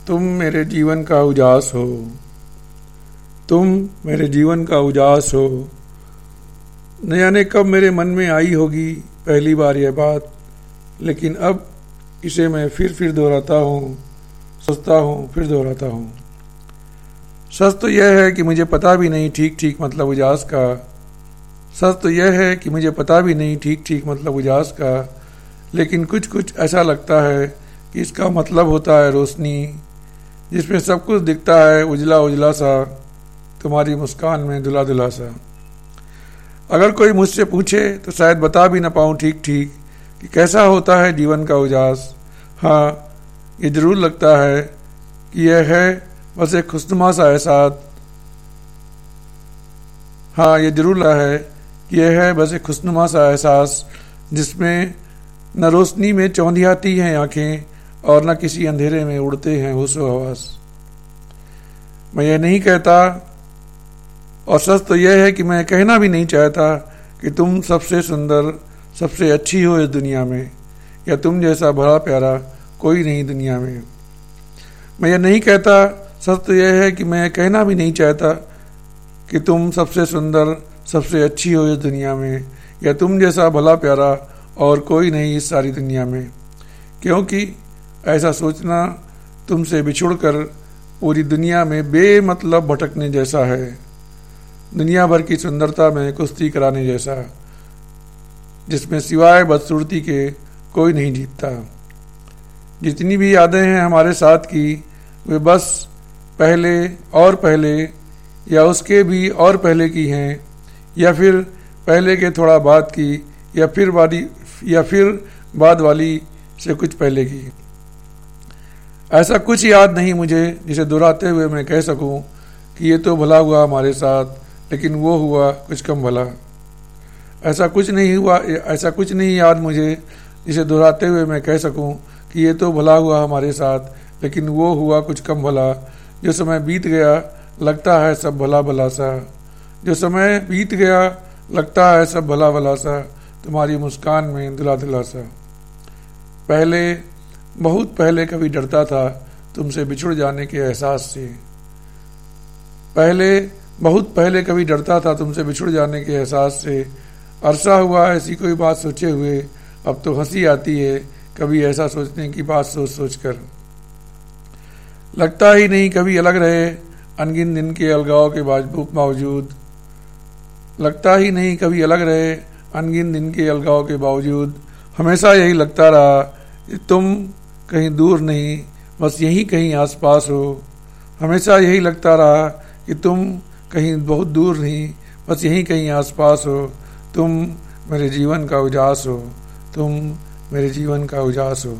तुम मेरे जीवन का उजास हो, तुम मेरे जीवन का उजास हो। न जाने कब मेरे मन में आई होगी पहली बार यह बात, लेकिन अब इसे मैं फिर दोहराता हूँ, सोचता हूँ, फिर दोहराता हूँ। सच तो यह है कि मुझे पता भी नहीं ठीक ठीक मतलब उजास का। सच तो यह है कि मुझे पता भी नहीं ठीक ठीक मतलब उजास का, लेकिन कुछ कुछ ऐसा लगता है कि इसका मतलब होता है रोशनी, जिसमें सब कुछ दिखता है उजला उजला सा, तुम्हारी मुस्कान में धुला धुला सा। अगर कोई मुझसे पूछे तो शायद बता भी ना पाऊँ ठीक ठीक कि कैसा होता है जीवन का उजास। हाँ, ये जरूर लगता है कि यह है बस एक खुशनुमा सा एहसास। हाँ, ये जरूर लगता है कि यह है बस एक खुशनुमा सा एहसास, जिसमें न रोशनी में चौंधियाती हैं आंखें और न किसी अंधेरे में उड़ते हैं होशो हवास। मैं यह नहीं कहता, और सच तो यह है कि मैं कहना भी नहीं चाहता कि तुम सबसे सुंदर, सबसे अच्छी हो इस दुनिया में, या तुम जैसा भला प्यारा कोई नहीं दुनिया में। मैं यह नहीं कहता, सच तो यह है कि मैं कहना भी नहीं चाहता कि तुम सबसे सुंदर, सबसे अच्छी हो इस दुनिया में, या तुम जैसा भला प्यारा और कोई नहीं इस सारी दुनिया में। क्योंकि ऐसा सोचना तुमसे बिछुड़कर पूरी दुनिया में बेमतलब भटकने जैसा है, दुनिया भर की सुंदरता में कुश्ती कराने जैसा, जिसमें सिवाय बदसूरती के कोई नहीं जीतता। जितनी भी यादें हैं हमारे साथ की, वे बस पहले और पहले, या उसके भी और पहले की हैं, या फिर पहले के थोड़ा बाद की, या फिर बाद वाली से कुछ पहले की। ऐसा कुछ याद नहीं मुझे जिसे दोहराते हुए मैं कह सकूं कि ये तो भला हुआ हमारे साथ, लेकिन वो हुआ कुछ कम भला। ऐसा कुछ नहीं याद मुझे जिसे दोहराते हुए मैं कह सकूं कि ये तो भला हुआ हमारे साथ, लेकिन वो हुआ कुछ कम भला। जो समय बीत गया लगता है सब भला भला सा, जो समय बीत गया लगता है सब भला भला सा, तुम्हारी मुस्कान में धुला धुला सा। पहले, बहुत पहले कभी डरता था तुमसे बिछुड़ जाने के एहसास से। पहले, बहुत पहले कभी डरता था तुमसे बिछुड़ जाने के एहसास से। अरसा हुआ ऐसी कोई बात सोचे हुए, अब तो हंसी आती है कभी ऐसा सोचने की बात सोच सोच कर। लगता ही नहीं कभी अलग रहे अनगिन दिन के अलगाव के बावजूद। लगता ही नहीं कभी अलग रहे अनगिन दिन के अलगाव के बावजूद। हमेशा यही लगता रहा कि तुम कहीं दूर नहीं, बस यहीं कहीं आसपास हो। हमेशा यही लगता रहा कि तुम कहीं बहुत दूर नहीं, बस यहीं कहीं आसपास हो। तुम मेरे जीवन का उजास हो, तुम मेरे जीवन का उजास हो।